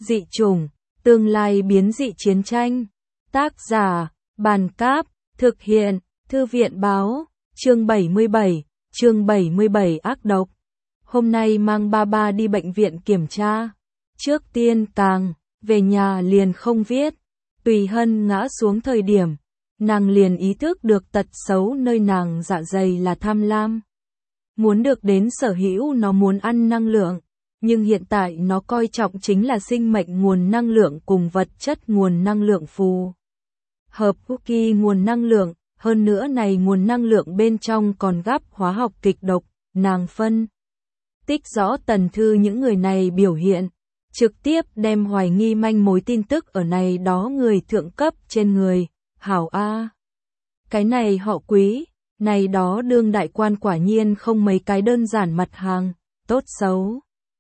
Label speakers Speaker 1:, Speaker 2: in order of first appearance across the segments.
Speaker 1: Dị chủng, tương lai biến dị chiến tranh. Tác giả, Bàn Cáp, thực hiện, Thư viện Báo, chương 77 ác độc. Hôm nay mang ba đi bệnh viện kiểm tra. Trước tiên về nhà liền không viết. Tùy Hân ngã xuống thời điểm, nàng liền ý thức được tật xấu nơi nàng dạ dày là tham lam. Muốn được đến sở hữu, nó muốn ăn năng lượng. Nhưng hiện tại nó coi trọng chính là sinh mệnh nguồn năng lượng cùng vật chất nguồn năng lượng phù hợp cookie nguồn năng lượng, hơn nữa này nguồn năng lượng bên trong còn gáp hóa học kịch độc, nàng phân tích rõ Tần Thư những người này biểu hiện, trực tiếp đem hoài nghi manh mối tin tức ở này đó người thượng cấp trên người, hảo a. Cái này họ Quý, này đó đương đại quan quả nhiên không mấy cái đơn giản mặt hàng, tốt xấu.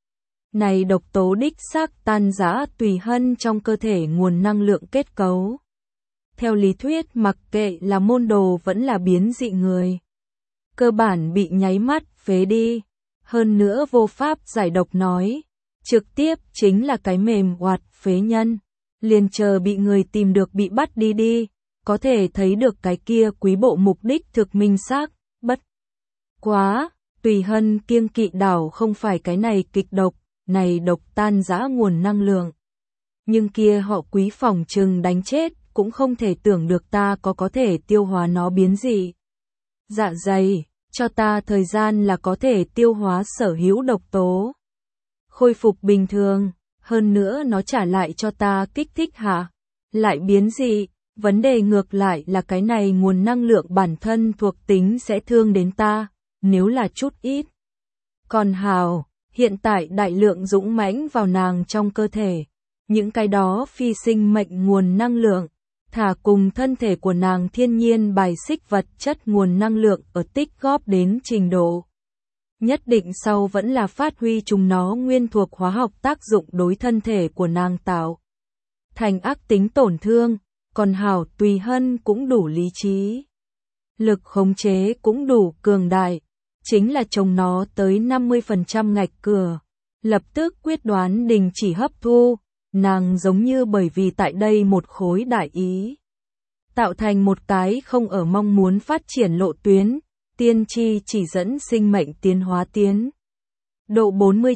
Speaker 1: Này độc tố đích xác tan rã Tùy Hân trong cơ thể nguồn năng lượng kết cấu. Theo lý thuyết mặc kệ là môn đồ vẫn là biến dị người, cơ bản bị nháy mắt phế đi, hơn nữa vô pháp giải độc nói, trực tiếp chính là cái mềm oạt phế nhân, liền chờ bị người tìm được bị bắt đi, có thể thấy được cái kia Quý bộ mục đích thực minh xác, bất quá, Tùy Hân kiêng kỵ đảo không phải cái này kịch độc, này độc tan rã nguồn năng lượng. Nhưng kia họ Quý phòng trừng đánh chết, cũng không thể tưởng được ta có thể tiêu hóa nó biến dị. Dạ dày, cho ta thời gian là có thể tiêu hóa sở hữu độc tố. Khôi phục bình thường, hơn nữa nó trả lại cho ta kích thích hạ. Lại biến dị, vấn đề ngược lại là cái này nguồn năng lượng bản thân thuộc tính sẽ thương đến ta, nếu là chút ít. Còn hào, hiện tại đại lượng dũng mãnh vào nàng trong cơ thể. Những cái đó phi sinh mệnh nguồn năng lượng, thả cùng thân thể của nàng thiên nhiên bài xích vật chất nguồn năng lượng ở tích góp đến trình độ nhất định sau vẫn là phát huy chúng nó nguyên thuộc hóa học tác dụng đối thân thể của nàng tạo thành ác tính tổn thương, còn hảo Tùy Hân cũng đủ lý trí. Lực khống chế cũng đủ cường đại, chính là chống nó tới 50% ngạch cửa, lập tức quyết đoán đình chỉ hấp thu. Nàng giống như bởi vì tại đây một khối đại ý, tạo thành một cái không ở mong muốn phát triển lộ tuyến, tiên tri chỉ dẫn sinh mệnh tiến hóa tiến. Độ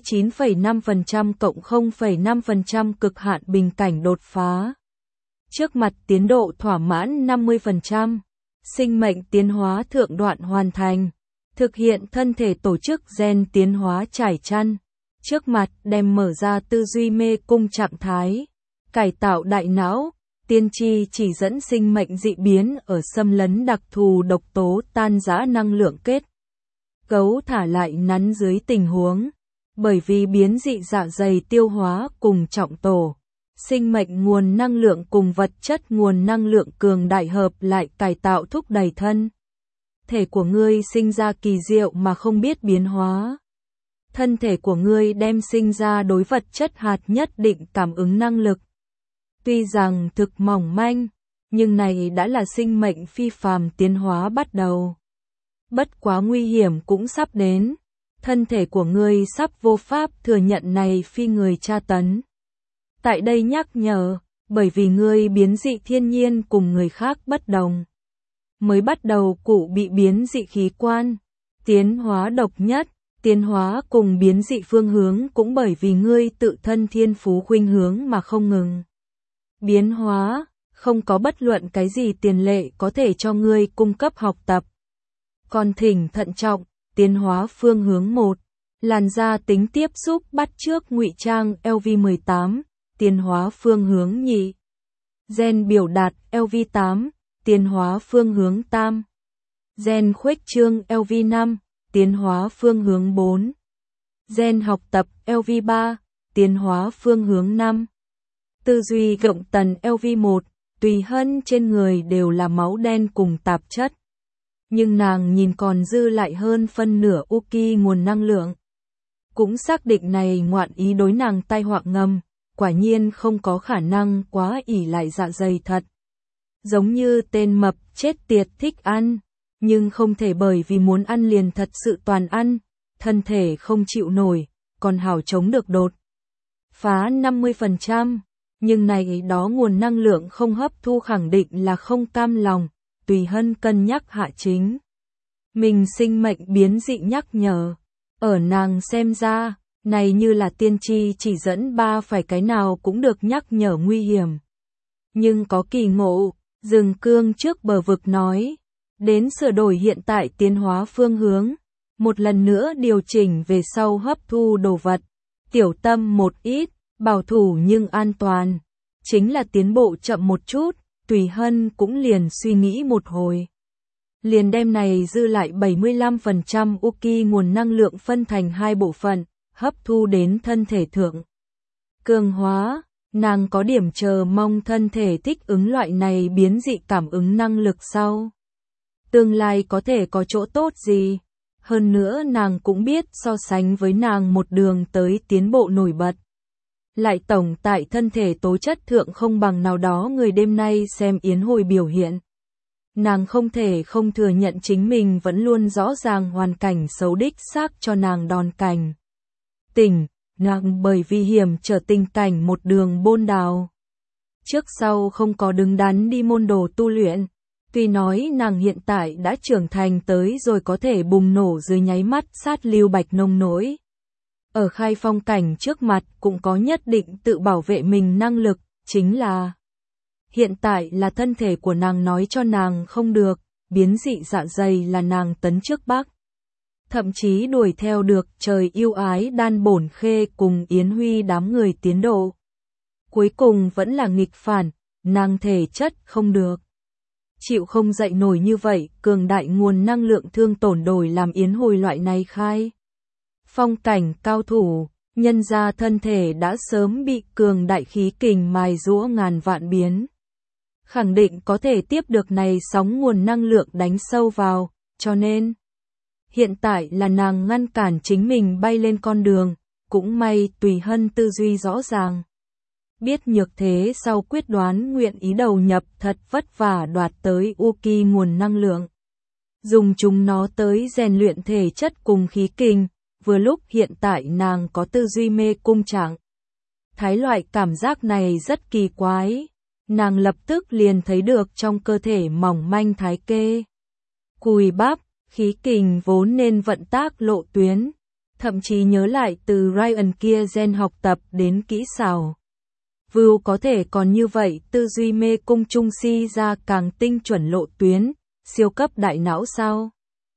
Speaker 1: 49,5% cộng 0,5% cực hạn bình cảnh đột phá. Trước mặt tiến độ thỏa mãn 50%, sinh mệnh tiến hóa thượng đoạn hoàn thành, thực hiện thân thể tổ chức gen tiến hóa trải chăn. Trước mặt đem mở ra tư duy mê cung trạng thái, cải tạo đại não, tiên tri chỉ dẫn sinh mệnh dị biến ở xâm lấn đặc thù độc tố tan rã năng lượng kết cấu thả lại nắn dưới tình huống, bởi vì biến dị dạ dày tiêu hóa cùng trọng tổ, sinh mệnh nguồn năng lượng cùng vật chất nguồn năng lượng cường đại hợp lại cải tạo thúc đẩy thân thể của ngươi sinh ra kỳ diệu mà không biết biến hóa. Thân thể của ngươi đem sinh ra đối vật chất hạt nhất định cảm ứng năng lực. Tuy rằng thực mỏng manh, nhưng này đã là sinh mệnh phi phàm tiến hóa bắt đầu. Bất quá nguy hiểm cũng sắp đến, thân thể của ngươi sắp vô pháp thừa nhận này phi người tra tấn. Tại đây nhắc nhở, bởi vì ngươi biến dị thiên nhiên cùng người khác bất đồng. Mới bắt đầu cụ bị biến dị khí quan, tiến hóa độc nhất. Tiến hóa cùng biến dị phương hướng cũng bởi vì ngươi tự thân thiên phú khuynh hướng mà không ngừng. Biến hóa, không có bất luận cái gì tiền lệ có thể cho ngươi cung cấp học tập. Còn thỉnh thận trọng, tiến hóa phương hướng 1, làn da tính tiếp xúc bắt chước ngụy trang LV18, tiến hóa phương hướng nhị. Gen biểu đạt LV8, tiến hóa phương hướng tam. Gen khuếch trương LV5. Tiến hóa phương hướng 4. Gen học tập LV3, tiến hóa phương hướng 5. Tư duy gộng tần LV1, Tùy Hân trên người đều là máu đen cùng tạp chất. Nhưng nàng nhìn còn dư lại hơn phân nửa Uki nguồn năng lượng. Cũng xác định này ngoạn ý đối nàng tai họa ngầm, quả nhiên không có khả năng quá ỷ lại dạ dày thật. Giống như tên mập chết tiệt thích ăn. Nhưng không thể bởi vì muốn ăn liền thật sự toàn ăn, thân thể không chịu nổi, còn hảo chống được đột phá 50%, nhưng này đó nguồn năng lượng không hấp thu khẳng định là không cam lòng, Tùy Hân cân nhắc hạ chính. Mình sinh mệnh biến dị nhắc nhở, ở nàng xem ra, này như là tiên tri chỉ dẫn phải cái nào cũng được nhắc nhở nguy hiểm. Nhưng có kỳ ngộ, Rừng Cương trước bờ vực nói, đến sửa đổi hiện tại tiến hóa phương hướng, một lần nữa điều chỉnh về sau hấp thu đồ vật, tiểu tâm một ít, bảo thủ nhưng an toàn, chính là tiến bộ chậm một chút, Tùy Hân cũng liền suy nghĩ một hồi. Liền đem này dư lại 75% Uki nguồn năng lượng phân thành hai bộ phận, hấp thu đến thân thể thượng. Cường hóa, nàng có điểm chờ mong thân thể thích ứng loại này biến dị cảm ứng năng lực sau. Tương lai có thể có chỗ tốt gì? Hơn nữa nàng cũng biết so sánh với nàng một đường tới tiến bộ nổi bật. Lại tổng tại thân thể tố chất thượng không bằng nào đó người đêm nay xem yến hồi biểu hiện. Nàng không thể không thừa nhận chính mình vẫn luôn rõ ràng hoàn cảnh xấu đích xác cho nàng đòn cảnh. Nàng bởi vì hiểm trở tình cảnh một đường bôn đào. Trước sau không có đứng đắn đi môn đồ tu luyện. Tuy nói nàng hiện tại đã trưởng thành tới rồi có thể bùng nổ dưới nháy mắt sát lưu bạch nông nỗi. Ở khai phong cảnh trước mặt cũng có nhất định tự bảo vệ mình năng lực, chính là hiện tại là thân thể của nàng nói cho nàng không được, biến dị dạ dày là nàng tấn trước bắc. Thậm chí đuổi theo được trời yêu ái Đan Bổn Khê cùng Yến Huy đám người tiến độ. Cuối cùng vẫn là nghịch phản, nàng thể chất không được. Chịu không dậy nổi như vậy, cường đại nguồn năng lượng thương tổn đổi làm Yến Hồi loại này khai. Phong cảnh cao thủ, nhân ra thân thể đã sớm bị cường đại khí kình mài giũa ngàn vạn biến. Khẳng định có thể tiếp được này sóng nguồn năng lượng đánh sâu vào, cho nên hiện tại là nàng ngăn cản chính mình bay lên con đường, cũng may Tùy Hân tư duy rõ ràng. Biết nhược thế sau quyết đoán nguyện ý đầu nhập thật vất vả đoạt tới Uki nguồn năng lượng. Dùng chúng nó tới rèn luyện thể chất cùng khí kình, vừa lúc hiện tại nàng có tư duy mê cung trạng. Thái loại cảm giác này rất kỳ quái, nàng lập tức liền thấy được trong cơ thể mỏng manh thái kê. Cùi bắp, khí kình vốn nên vận tác lộ tuyến, thậm chí nhớ lại từ Ryan kia gen học tập đến kỹ xảo. Vưu có thể còn như vậy tư duy mê cung trung si ra càng tinh chuẩn lộ tuyến, siêu cấp đại não sao?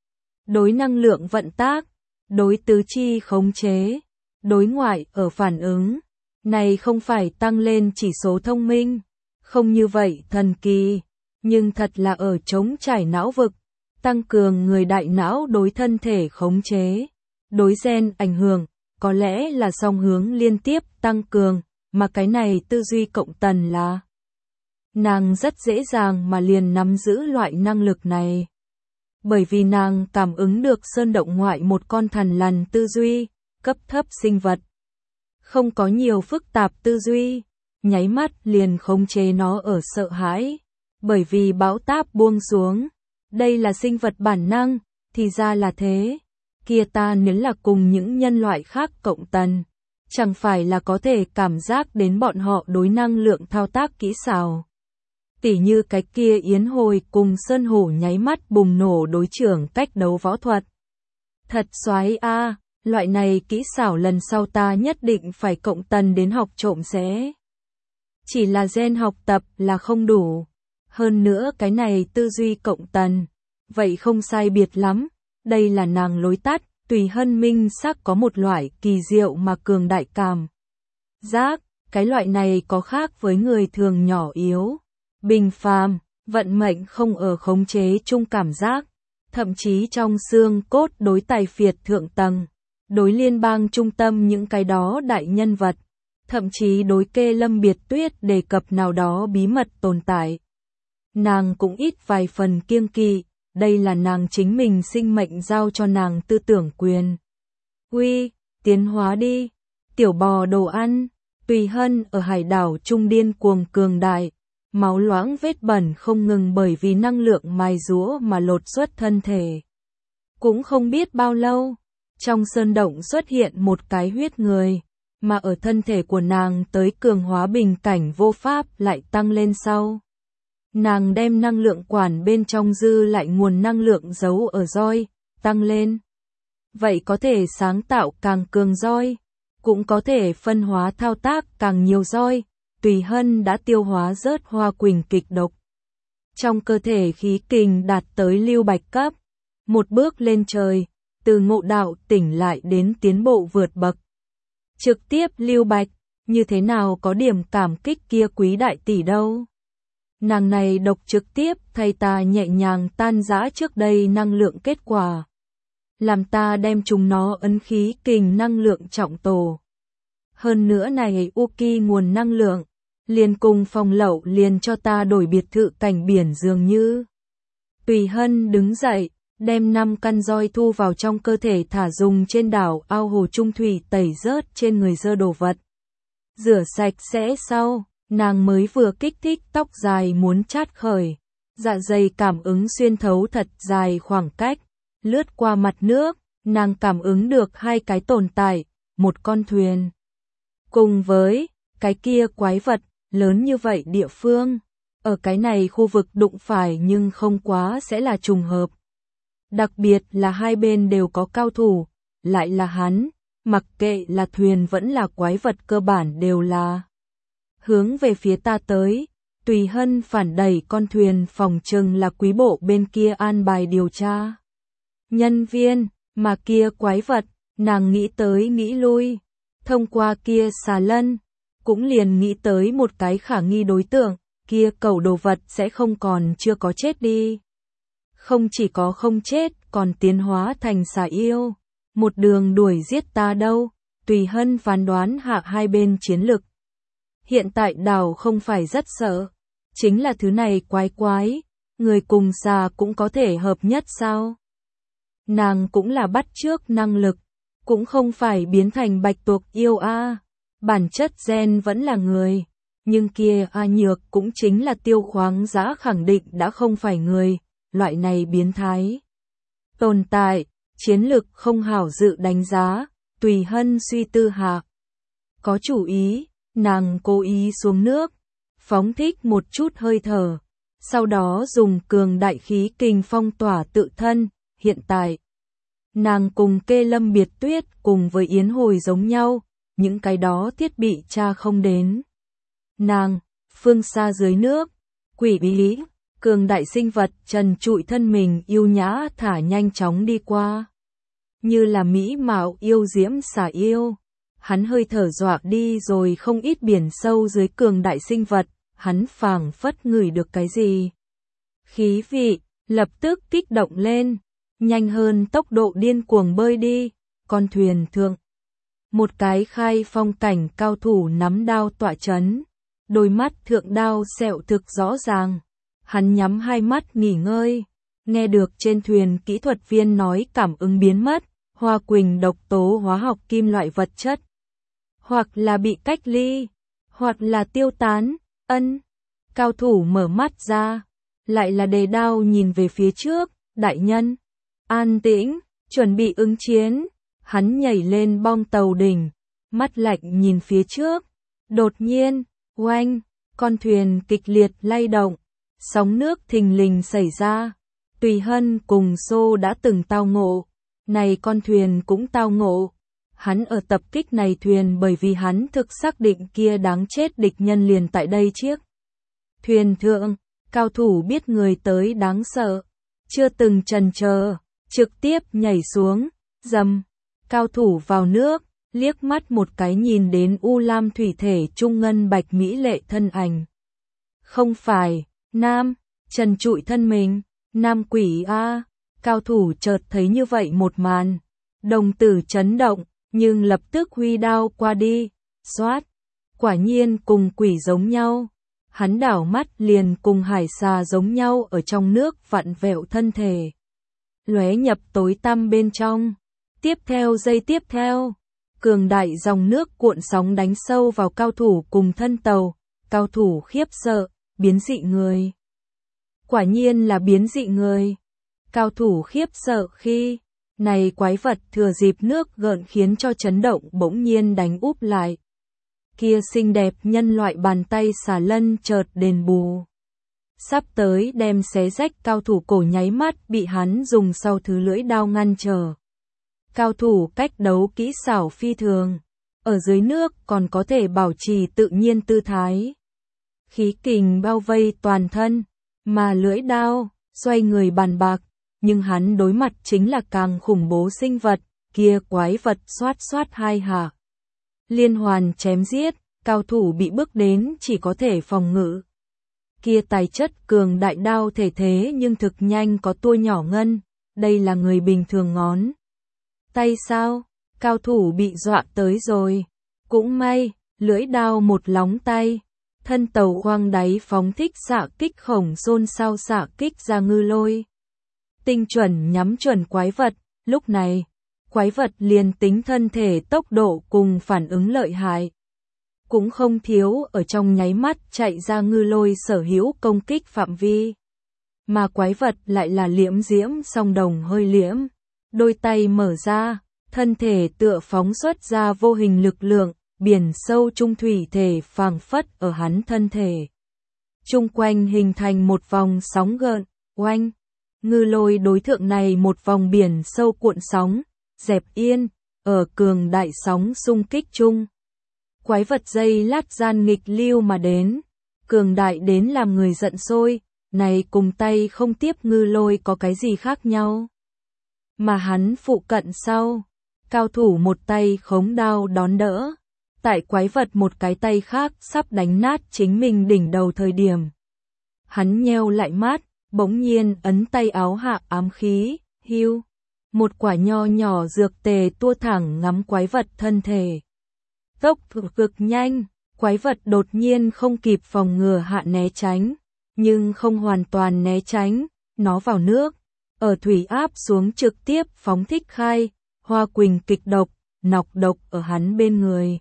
Speaker 1: Đối năng lượng vận tác, đối tứ chi khống chế, đối ngoại ở phản ứng, này không phải tăng lên chỉ số thông minh, không như vậy thần kỳ, nhưng thật là ở chống trải não vực, tăng cường người đại não đối thân thể khống chế, đối gen ảnh hưởng, có lẽ là song hướng liên tiếp tăng cường. Mà cái này tư duy cộng tần là nàng rất dễ dàng mà liền nắm giữ loại năng lực này. Bởi vì nàng cảm ứng được sơn động ngoại một con thằn lằn tư duy, cấp thấp sinh vật. Không có nhiều phức tạp tư duy, nháy mắt liền khống chế nó ở sợ hãi. Bởi vì bão táp buông xuống, đây là sinh vật bản năng, thì ra là thế. Kia ta nếu là cùng những nhân loại khác cộng tần. Chẳng phải là có thể cảm giác đến bọn họ đối năng lượng thao tác kỹ xảo. Tỉ như cái kia Yến Hồi cùng Sơn Hổ nháy mắt bùng nổ đối trưởng cách đấu võ thuật. Thật xoái a, loại này kỹ xảo lần sau ta nhất định phải cộng tần đến học trộm sẽ. Chỉ là gen học tập là không đủ. Hơn nữa cái này tư duy cộng tần. Vậy không sai biệt lắm, đây là nàng lối tắt. Tùy Hân minh xác có một loại kỳ diệu mà cường đại cảm giác, cái loại này có khác với người thường nhỏ yếu, bình phàm, vận mệnh không ở khống chế chung cảm giác, thậm chí trong xương cốt đối tài phiệt thượng tầng, đối liên bang trung tâm những cái đó đại nhân vật, thậm chí đối kê Lâm Biệt Tuyết đề cập nào đó bí mật tồn tại. Nàng cũng ít vài phần kiêng kỵ. Đây là nàng chính mình sinh mệnh giao cho nàng tư tưởng quyền. Uy, tiến hóa đi, tiểu bò đồ ăn, Tùy Hân ở hải đảo trung điên cuồng cường đại, máu loãng vết bẩn không ngừng bởi vì năng lượng mài giũa mà lột xuất thân thể. Cũng không biết bao lâu, trong sơn động xuất hiện một cái huyết người, mà ở thân thể của nàng tới cường hóa bình cảnh vô pháp lại tăng lên sau. Nàng đem năng lượng quản bên trong dư lại nguồn năng lượng giấu ở roi, tăng lên. Vậy có thể sáng tạo càng cường roi, cũng có thể phân hóa thao tác càng nhiều roi. Tùy Hân đã tiêu hóa rớt hoa quỳnh kịch độc. Trong cơ thể khí kình đạt tới lưu bạch cấp, một bước lên trời, từ ngộ đạo tỉnh lại đến tiến bộ vượt bậc. Trực tiếp lưu bạch, như thế nào có điểm cảm kích kia quý đại tỷ đâu. Nàng này độc trực tiếp thay ta nhẹ nhàng tan rã trước đây năng lượng kết quả. Làm ta đem chúng nó ấn khí kình năng lượng trọng tổ. Hơn nữa này Uki nguồn năng lượng, liền cùng phòng lậu liền cho ta đổi biệt thự cảnh biển dường như. Tùy Hân đứng dậy, đem 5 căn roi thu vào trong cơ thể thả dùng trên đảo ao hồ trung thủy tẩy rớt trên người dơ đồ vật. Rửa sạch sẽ sau, nàng mới vừa kích thích tóc dài muốn chát khởi. Dạ dày cảm ứng xuyên thấu thật dài khoảng cách, lướt qua mặt nước, nàng cảm ứng được 2 cái tồn tại, một con thuyền. Cùng với cái kia quái vật lớn như vậy địa phương, ở cái này khu vực đụng phải nhưng không quá sẽ là trùng hợp. Đặc biệt là hai bên đều có cao thủ, lại là hắn, mặc kệ là thuyền vẫn là quái vật cơ bản đều là hướng về phía ta tới. Tùy Hân phản đẩy con thuyền phòng trừng là quý bộ bên kia an bài điều tra nhân viên, mà kia quái vật, nàng nghĩ tới nghĩ lui, thông qua kia xà lân, cũng liền nghĩ tới một cái khả nghi đối tượng, kia cẩu đồ vật sẽ không còn chưa có chết đi. Không chỉ có không chết, còn tiến hóa thành xà yêu, một đường đuổi giết ta đâu. Tùy Hân phán đoán hạ hai bên chiến lực. Hiện tại đảo không phải rất sợ, chính là thứ này quái, người cùng xà cũng có thể hợp nhất sao? Nàng cũng là bắt chước năng lực, cũng không phải biến thành bạch tuộc yêu a. Bản chất gen vẫn là người, nhưng kia a nhược cũng chính là Tiêu Khoáng Dã khẳng định đã không phải người, loại này biến thái tồn tại, chiến lực không hảo dự đánh giá. Tùy Hân suy tư hạ, có chủ ý, nàng cố ý xuống nước, phóng thích một chút hơi thở, sau đó dùng cường đại khí kình phong tỏa tự thân. Hiện tại, nàng cùng Kê Lâm Biệt Tuyết cùng với Yến Hồi giống nhau, những cái đó thiết bị tra không đến. Nàng, phương xa dưới nước, quỷ bí, cường đại sinh vật trần trụi thân mình yêu nhã thả nhanh chóng đi qua. Như là mỹ mạo yêu diễm xà yêu, hắn hơi thở dọa đi rồi không ít biển sâu dưới cường đại sinh vật, hắn phảng phất ngửi được cái gì. Khí vị, lập tức kích động lên, nhanh hơn tốc độ điên cuồng bơi đi, con thuyền thượng. Một cái khai phong cảnh cao thủ nắm đao tọa chấn, đôi mắt thượng đao sẹo thực rõ ràng, hắn nhắm hai mắt nghỉ ngơi, nghe được trên thuyền kỹ thuật viên nói cảm ứng biến mất. Hoa quỳnh độc tố hóa học kim loại vật chất, hoặc là bị cách ly, hoặc là tiêu tán. Cao thủ mở mắt ra, lại là đề đao nhìn về phía trước. Đại nhân, an tĩnh, chuẩn bị ứng chiến. Hắn nhảy lên bong tàu đỉnh, mắt lạnh nhìn phía trước. Đột nhiên, oanh, con thuyền kịch liệt lay động, sóng nước thình lình xảy ra. Tùy Hân cùng Xô đã từng tao ngộ. Này con thuyền cũng tao ngộ. Hắn ở tập kích này thuyền bởi vì hắn thực xác định kia đáng chết địch nhân liền tại đây chiếc thuyền thượng. Cao thủ biết người tới đáng sợ, chưa từng chần chờ, trực tiếp nhảy xuống, dầm. Cao thủ vào nước, liếc mắt một cái nhìn đến u lam thủy thể trung ngân bạch mỹ lệ thân ảnh. Không phải, nam, trần trụi thân mình, nam quỷ a. Cao thủ chợt thấy như vậy một màn, đồng tử chấn động, nhưng lập tức huy đao qua đi, xoát, quả nhiên cùng quỷ giống nhau. Hắn đảo mắt liền cùng hải xà giống nhau ở trong nước vặn vẹo thân thể, lóe nhập tối tăm bên trong. Tiếp theo giây tiếp theo, cường đại dòng nước cuộn sóng đánh sâu vào cao thủ cùng thân tàu. Cao thủ khiếp sợ, biến dị người. Quả nhiên là biến dị người. Cao thủ khiếp sợ khi Này quái vật thừa dịp nước gợn khiến cho chấn động bỗng nhiên đánh úp lại. Kia xinh đẹp nhân loại bàn tay xà lân chợt đền bù. Sắp tới đem xé rách cao thủ cổ nháy mắt bị hắn dùng sau thứ lưỡi đao ngăn trở. Cao thủ cách đấu kỹ xảo phi thường. Ở dưới nước còn có thể bảo trì tự nhiên tư thái. Khí kình bao vây toàn thân. Mà lưỡi đao, xoay người bàn bạc. Nhưng hắn đối mặt chính là càng khủng bố sinh vật. Kia quái vật xoát xoát hai hạ. Liên hoàn chém giết. Cao thủ bị bước đến chỉ có thể phòng ngự. Kia tài chất cường đại đao thể thế nhưng thực nhanh có tua nhỏ ngân. Đây là người bình thường ngón tay sao? Cao thủ bị dọa tới rồi. Cũng may, lưỡi đao một lóng tay. Thân tàu khoang đáy phóng thích xạ kích khổng xôn sao xạ kích ra ngư lôi. Tinh chuẩn nhắm chuẩn quái vật. Lúc này, quái vật liền tính thân thể tốc độ cùng phản ứng lợi hại. Cũng không thiếu ở trong nháy mắt chạy ra ngư lôi sở hữu công kích phạm vi. Mà quái vật lại là liễm diễm song đồng hơi liễm. Đôi tay mở ra, thân thể tựa phóng xuất ra vô hình lực lượng, biển sâu trung thủy thể phảng phất ở hắn thân thể. Trung quanh hình thành một vòng sóng gợn, oanh. Ngư lôi đối thượng này một vòng biển sâu cuộn sóng, dẹp yên, ở cường đại sóng xung kích chung. Quái vật dây lát gian nghịch lưu mà đến, cường đại đến làm người giận sôi, này cùng tay không tiếp ngư lôi có cái gì khác nhau. Mà hắn phụ cận sau, cao thủ một tay khống đao đón đỡ, tại quái vật một cái tay khác sắp đánh nát chính mình đỉnh đầu thời điểm. Hắn nheo lại mắt, bỗng nhiên ấn tay áo hạ ám khí, hưu. Một quả nho nhỏ dược tề tua thẳng ngắm quái vật thân thể. Tốc cực nhanh, quái vật đột nhiên không kịp phòng ngừa hạ né tránh, nhưng không hoàn toàn né tránh, nó vào nước, ở thủy áp xuống trực tiếp phóng thích khai, hoa quỳnh kịch độc, nọc độc ở hắn bên người.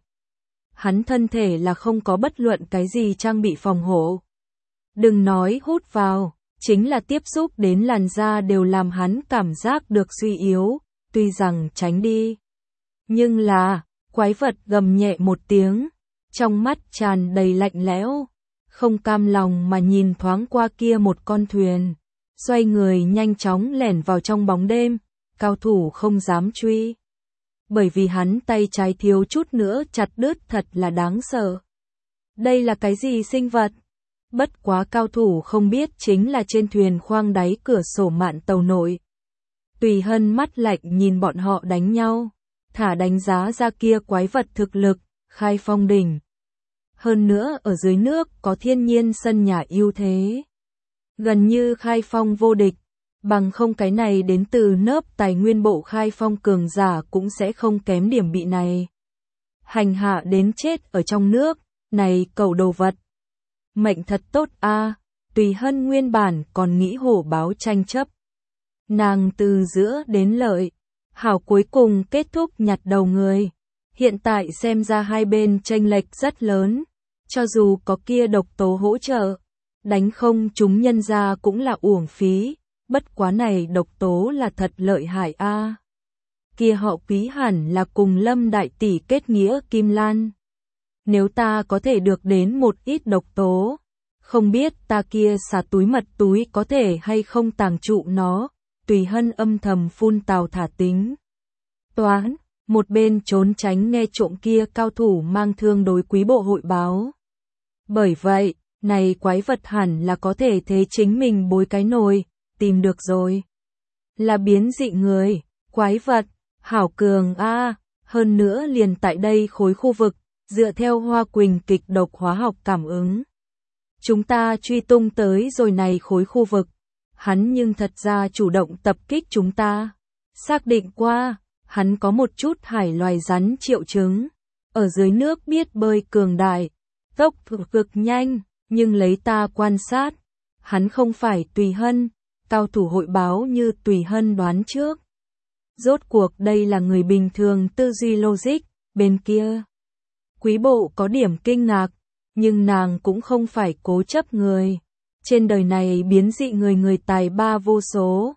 Speaker 1: Hắn thân thể là không có bất luận cái gì trang bị phòng hộ. Đừng nói hút vào, chính là tiếp xúc đến làn da đều làm hắn cảm giác được suy yếu, tuy rằng tránh đi. Nhưng là, quái vật gầm nhẹ một tiếng, trong mắt tràn đầy lạnh lẽo, không cam lòng mà nhìn thoáng qua kia một con thuyền, xoay người nhanh chóng lẻn vào trong bóng đêm, cao thủ không dám truy. Bởi vì hắn tay trái thiếu chút nữa chặt đứt thật là đáng sợ. Đây là cái gì sinh vật? Bất quá cao thủ không biết chính là trên thuyền khoang đáy cửa sổ mạn tàu nội. Tùy Hân mắt lạnh nhìn bọn họ đánh nhau, thả đánh giá ra kia quái vật thực lực, khai phong đỉnh. Hơn nữa ở dưới nước có thiên nhiên sân nhà ưu thế. Gần như khai phong vô địch, bằng không cái này đến từ nớp tài nguyên bộ khai phong cường giả cũng sẽ không kém điểm bị này. Hành hạ đến chết ở trong nước, này cầu đồ vật. Mệnh thật tốt a. Tùy Hân nguyên bản còn nghĩ hổ báo tranh chấp. Nàng từ giữa đến lợi, hảo cuối cùng kết thúc nhặt đầu người. Hiện tại xem ra hai bên chênh lệch rất lớn, cho dù có kia độc tố hỗ trợ, đánh không chúng nhân ra cũng là uổng phí, bất quá này độc tố là thật lợi hại a. Kia họ Quý hẳn là cùng Lâm đại tỷ kết nghĩa Kim Lan. Nếu ta có thể được đến một ít độc tố, không biết ta kia xà túi mật túi có thể hay không tàng trụ nó. Tùy Hân âm thầm phun tào thả tính toán, một bên trốn tránh nghe trộm kia cao thủ mang thương đối quý bộ hội báo. Bởi vậy, này quái vật hẳn là có thể thế chính mình bối cái nồi, tìm được rồi. Là biến dị người, quái vật, hảo cường a. Hơn nữa liền tại đây khối khu vực, dựa theo hoa quỳnh kịch độc hóa học cảm ứng. Chúng ta truy tung tới rồi này khối khu vực. Hắn nhưng thật ra chủ động tập kích chúng ta. Xác định qua, hắn có một chút hải loài rắn triệu chứng. Ở dưới nước biết bơi cường đại, tốc cực nhanh, nhưng lấy ta quan sát, hắn không phải Tùy Hân, cao thủ hội báo như Tùy Hân đoán trước. Rốt cuộc đây là người bình thường tư duy logic, bên kia. Quý bộ có điểm kinh ngạc, nhưng nàng cũng không phải cố chấp người. Trên đời này biến dị người tài ba vô số,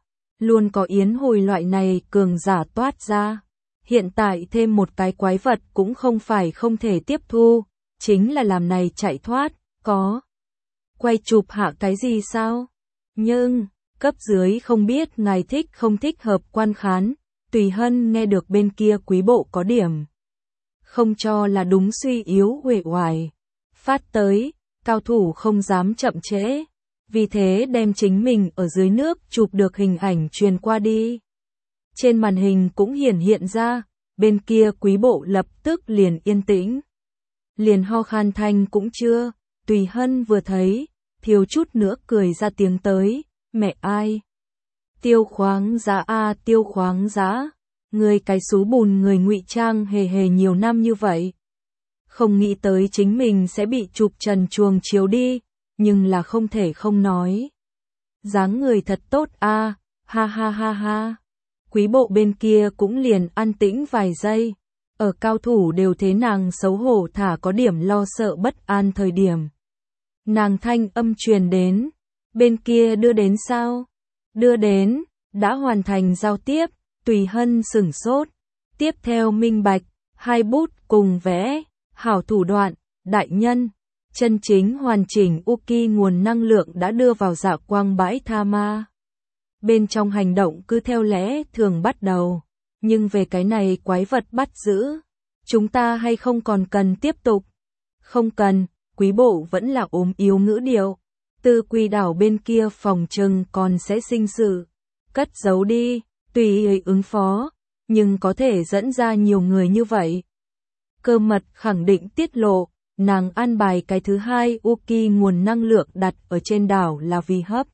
Speaker 1: luôn có yến hồi loại này cường giả toát ra. Hiện tại thêm một cái quái vật cũng không phải không thể tiếp thu, chính là làm này chạy thoát, có quay chụp hạ cái gì sao? Nhưng, cấp dưới không biết ngài thích không thích hợp quan khán, Tùy Hân nghe được bên kia quý bộ có điểm. Không cho là đúng suy yếu uể oải. Phát tới, cao thủ không dám chậm trễ. Vì thế đem chính mình ở dưới nước chụp được hình ảnh truyền qua đi. Trên màn hình cũng hiển hiện ra, bên kia quý bộ lập tức liền yên tĩnh. Liền ho khan thanh cũng chưa, Tùy Hân vừa thấy, thiếu chút nữa cười ra tiếng tới, mẹ ai? Tiêu khoáng giá a Tiêu khoáng giá, người cái xú bùn người ngụy trang hề hề nhiều năm như vậy. Không nghĩ tới chính mình sẽ bị chụp trần truồng chiếu đi, nhưng là không thể không nói. Dáng người thật tốt a, ha ha ha ha. Quý bộ bên kia cũng liền an tĩnh vài giây. Ở cao thủ đều thế nàng xấu hổ thả có điểm lo sợ bất an thời điểm. Nàng thanh âm truyền đến, bên kia đưa đến sao? Đưa đến, đã hoàn thành giao tiếp, Tùy Hân sửng sốt. Tiếp theo minh bạch, 2 bút cùng vẽ, hảo thủ đoạn, đại nhân. Chân chính hoàn chỉnh Uki nguồn năng lượng đã đưa vào dạ quang bãi tha ma. Bên trong hành động cứ theo lẽ thường bắt đầu. Nhưng về cái này quái vật bắt giữ, chúng ta hay không còn cần tiếp tục? Không cần, quý bộ vẫn là ốm yếu ngữ điệu. Tư Quỳ đảo bên kia phòng trừng còn sẽ sinh sự. Cất giấu đi, tùy ý ứng phó, nhưng có thể dẫn ra nhiều người như vậy. Cơ mật khẳng định tiết lộ, nàng an bài cái thứ hai Uki nguồn năng lượng đặt ở trên đảo là vì hấp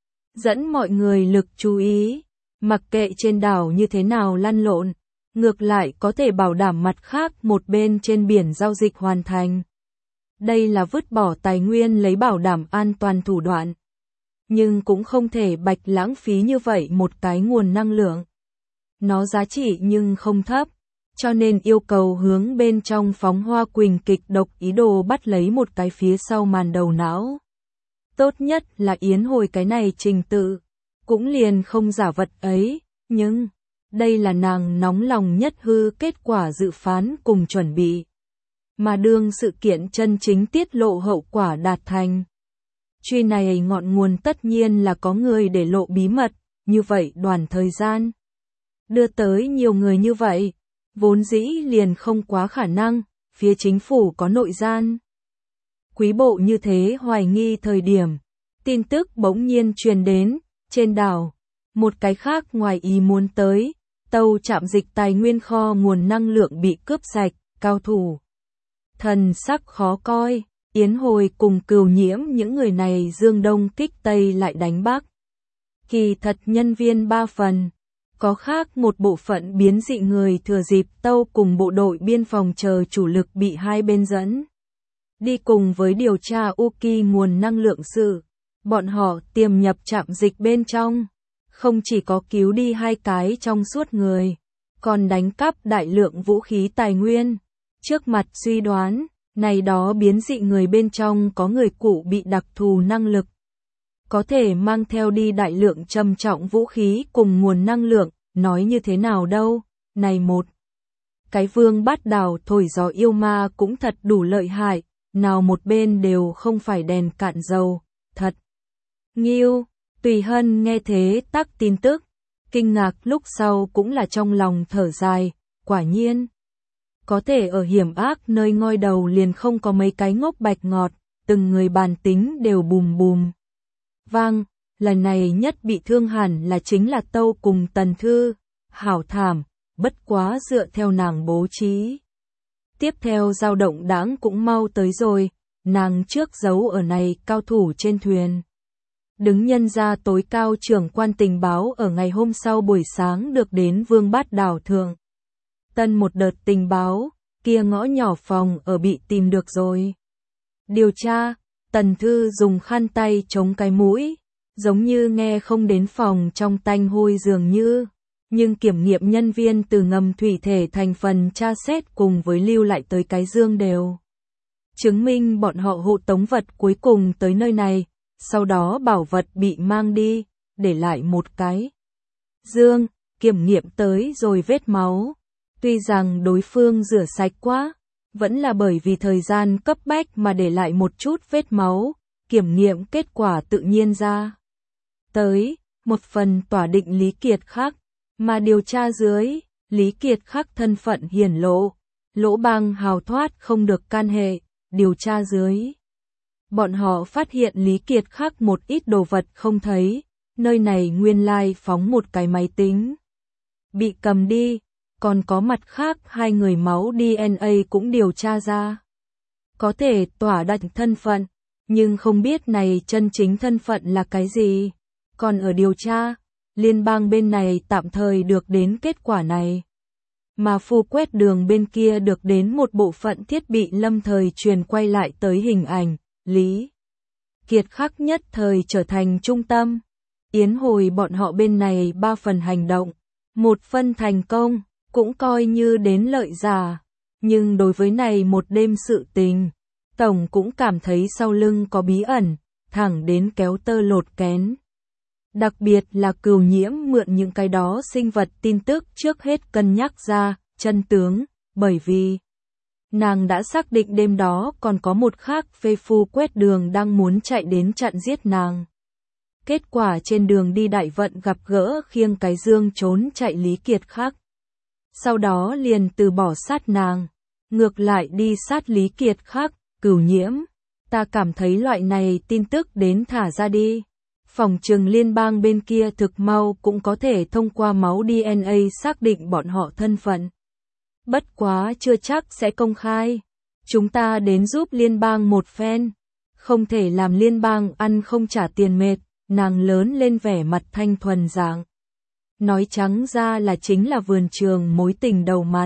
Speaker 1: dẫn mọi người lực chú ý. Mặc kệ trên đảo như thế nào lăn lộn, ngược lại có thể bảo đảm mặt khác một bên trên biển giao dịch hoàn thành. Đây là vứt bỏ tài nguyên lấy bảo đảm an toàn thủ đoạn. Nhưng cũng không thể bạch lãng phí như vậy một cái nguồn năng lượng. Nó giá trị nhưng không thấp, cho nên yêu cầu hướng bên trong phóng hoa quỳnh kịch độc ý đồ bắt lấy một cái phía sau màn đầu não. Tốt nhất là yến hồi cái này trình tự. Cũng liền không giả vật ấy, nhưng đây là nàng nóng lòng nhất hư kết quả dự phán cùng chuẩn bị. Mà đương sự kiện chân chính tiết lộ hậu quả đạt thành. Truy này ngọn nguồn tất nhiên là có người để lộ bí mật, như vậy đoàn thời gian. Đưa tới nhiều người như vậy, vốn dĩ liền không quá khả năng, phía chính phủ có nội gian. Quý bộ như thế hoài nghi thời điểm, tin tức bỗng nhiên truyền đến. Trên đảo, một cái khác ngoài ý muốn tới, tàu trạm dịch tài nguyên kho nguồn năng lượng bị cướp sạch, cao thủ. Thần sắc khó coi, Yến Hồi cùng Cửu Nhiễm những người này dương đông kích tây lại đánh bắc. Kỳ thật nhân viên 3 phần, có khác một bộ phận biến dị người thừa dịp tàu cùng bộ đội biên phòng chờ chủ lực bị hai bên dẫn. Đi cùng với điều tra Uki nguồn năng lượng sự. Bọn họ tiềm nhập trạm dịch bên trong, không chỉ có cứu đi 2 cái trong suốt người, còn đánh cắp đại lượng vũ khí tài nguyên. Trước mặt suy đoán, này đó biến dị người bên trong có người cụ bị đặc thù năng lực. Có thể mang theo đi đại lượng trầm trọng vũ khí cùng nguồn năng lượng, nói như thế nào đâu, này một. Cái Vương Bát Đảo thổi gió yêu ma cũng thật đủ lợi hại, nào một bên đều không phải đèn cạn dầu, thật. Nghiêu, Tùy Hân nghe thế tắc tin tức, kinh ngạc lúc sau cũng là trong lòng thở dài, quả nhiên. Có thể ở hiểm ác nơi ngoi đầu liền không có mấy cái ngốc bạch ngọt, từng người bàn tính đều bùm bùm. Vang, lần này nhất bị thương hẳn là chính là Tâu cùng Tần Thư, hảo thảm, bất quá dựa theo nàng bố trí. Tiếp theo dao động đãng cũng mau tới rồi, nàng trước giấu ở này cao thủ trên thuyền. Đứng nhân ra tối cao trưởng quan tình báo ở ngày hôm sau buổi sáng được đến Vương Bát Đảo thượng. Tân một đợt tình báo, kia ngõ nhỏ phòng ở bị tìm được rồi. Điều tra, Tần Thư dùng khăn tay chống cái mũi, giống như nghe không đến phòng trong tanh hôi dường như. Nhưng kiểm nghiệm nhân viên từ ngầm thủy thể thành phần tra xét cùng với lưu lại tới cái dương đều. Chứng minh bọn họ hộ tống vật cuối cùng tới nơi này. Sau đó bảo vật bị mang đi, để lại một cái Dương, kiểm nghiệm tới rồi vết máu. Tuy rằng đối phương rửa sạch quá, vẫn là bởi vì thời gian cấp bách mà để lại một chút vết máu, kiểm nghiệm kết quả tự nhiên ra. Tới, một phần tỏa định Lý Kiệt Khắc, mà điều tra dưới, Lý Kiệt Khắc thân phận hiển lộ, Lỗ Bang hào thoát không được can hệ, điều tra dưới. Bọn họ phát hiện Lý Kiệt Khắc một ít đồ vật không thấy, nơi này nguyên lai phóng một cái máy tính. Bị cầm đi, còn có mặt khác hai người máu DNA cũng điều tra ra. Có thể tỏa đặt thân phận, nhưng không biết này chân chính thân phận là cái gì. Còn ở điều tra, liên bang bên này tạm thời được đến kết quả này. Mà Phu Quét Đường bên kia được đến một bộ phận thiết bị lâm thời truyền quay lại tới hình ảnh, Lý Kiệt Khắc nhất thời trở thành trung tâm. Yến hồi bọn họ bên này 3 phần hành động, 1 phần thành công, cũng coi như đến lợi giả. Nhưng đối với này một đêm sự tình, Tổng cũng cảm thấy sau lưng có bí ẩn, thẳng đến kéo tơ lột kén. Đặc biệt là Cửu Nhiễm mượn những cái đó sinh vật tin tức trước hết cân nhắc ra, chân tướng, bởi vì nàng đã xác định đêm đó còn có một khác phê Phu Quét Đường đang muốn chạy đến chặn giết nàng. Kết quả trên đường đi đại vận gặp gỡ khiêng cái dương trốn chạy Lý Kiệt Khắc. Sau đó liền từ bỏ sát nàng, ngược lại đi sát Lý Kiệt Khắc, Cửu Nhiễm. Ta cảm thấy loại này tin tức đến thả ra đi. Phòng trường liên bang bên kia thực mau cũng có thể thông qua máu DNA xác định bọn họ thân phận. Bất quá chưa chắc sẽ công khai. Chúng ta đến giúp liên bang một phen. Không thể làm liên bang ăn không trả tiền mệt, nàng lớn lên vẻ mặt thanh thuần dạng. Nói trắng ra là chính là vườn trường mối tình đầu mặt.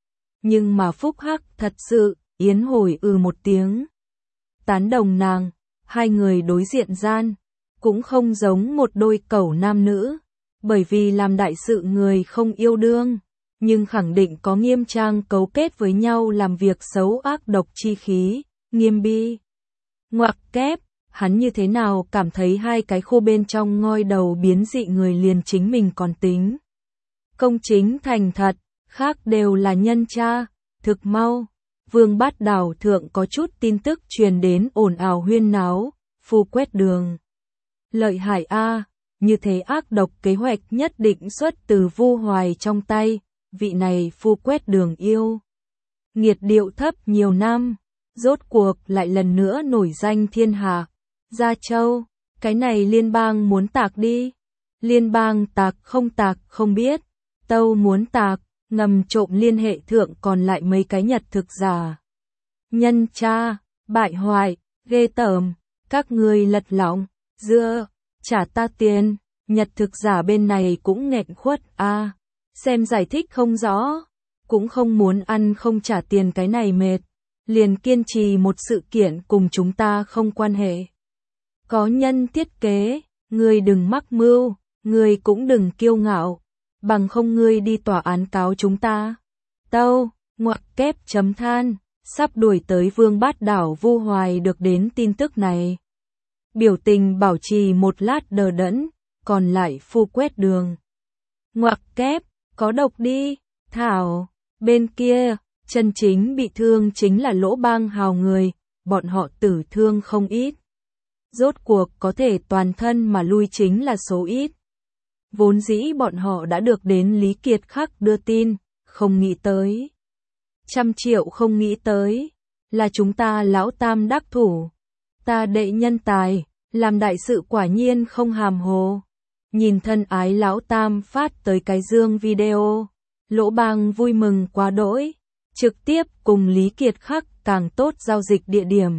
Speaker 1: Nhưng mà phúc hắc thật sự, Yến hồi một tiếng. Tán đồng nàng, hai người đối diện gian, cũng không giống một đôi cẩu nam nữ. Bởi vì làm đại sự người không yêu đương, nhưng khẳng định có nghiêm trang cấu kết với nhau làm việc xấu ác độc chi khí, nghiêm bi. Ngoặc kép, hắn như thế nào cảm thấy hai cái khô bên trong ngoi đầu biến dị người liền chính mình còn tính. Công chính thành thật, khác đều là nhân cha, thực mau. Vương Bát Đảo thượng có chút tin tức truyền đến ồn ào huyên náo, Phu Quét Đường. Lợi hại a, như thế ác độc kế hoạch nhất định xuất từ Vu Hoài trong tay, vị này Phu Quét Đường yêu. Nghiệt điệu thấp nhiều năm, rốt cuộc lại lần nữa nổi danh thiên hạ. Gia Châu, cái này liên bang muốn tạc đi. Liên bang tạc không biết, Tâu muốn tạc, ngầm trộm liên hệ thượng còn lại mấy cái nhật thực giả. Nhân cha, bại hoại, ghê tởm, các ngươi lật lọng, dưa, trả ta tiền, nhật thực giả bên này cũng nghẹn khuất a, xem giải thích không rõ, cũng không muốn ăn không trả tiền cái này mệt, liền kiên trì một sự kiện cùng chúng ta không quan hệ. Có nhân thiết kế, ngươi đừng mắc mưu, ngươi cũng đừng kiêu ngạo, bằng không ngươi đi tòa án cáo chúng ta. Tâu, ngoặc kép chấm than, sắp đuổi tới Vương Bát Đảo Vu Hoài được đến tin tức này. Biểu tình bảo trì một lát đờ đẫn, còn lại Phu Quét Đường. Ngoặc kép, có độc đi, thảo, bên kia, chân chính bị thương chính là Lỗ Bang hào người, bọn họ tử thương không ít. Rốt cuộc có thể toàn thân mà lui chính là số ít. Vốn dĩ bọn họ đã được đến Lý Kiệt Khắc đưa tin, không nghĩ tới. 100 triệu không nghĩ tới, là chúng ta lão tam đắc thủ. Ta đệ nhân tài, làm đại sự quả nhiên không hàm hồ. Nhìn thân ái lão tam phát tới cái dương video, Lỗ Bang vui mừng quá đỗi, trực tiếp cùng Lý Kiệt Khắc càng tốt giao dịch địa điểm.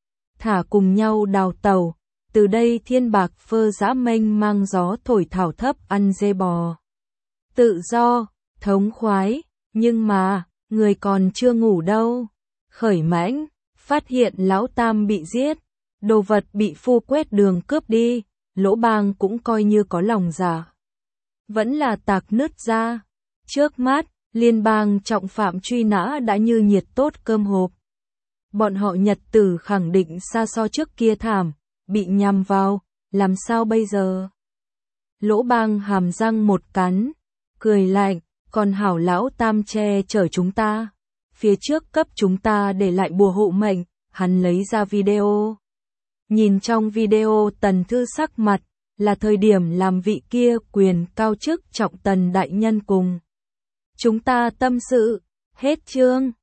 Speaker 1: Thả cùng nhau đào tàu, từ đây thiên bạc phơ dã mênh mang gió thổi thảo thấp ăn dê bò. Tự do, thống khoái, nhưng mà, người còn chưa ngủ đâu. Khởi mãnh, phát hiện lão tam bị giết, đồ vật bị Phu Quét Đường cướp đi, Lỗ Bang cũng coi như có lòng dạ. Vẫn là tạc nứt ra. Trước mắt, liên bang trọng phạm truy nã đã như nhiệt tốt cơm hộp. Bọn họ nhật tử khẳng định xa so trước kia thảm, bị nhằm vào, làm sao bây giờ? Lỗ Bang hàm răng một cắn, cười lạnh, còn hảo lão tam che chở chúng ta. Phía trước cấp chúng ta để lại bùa hộ mệnh, hắn lấy ra video. Nhìn trong video Tần Thư sắc mặt, là thời điểm làm vị kia quyền cao chức trọng Tần đại nhân cùng chúng ta tâm sự. Hết chương.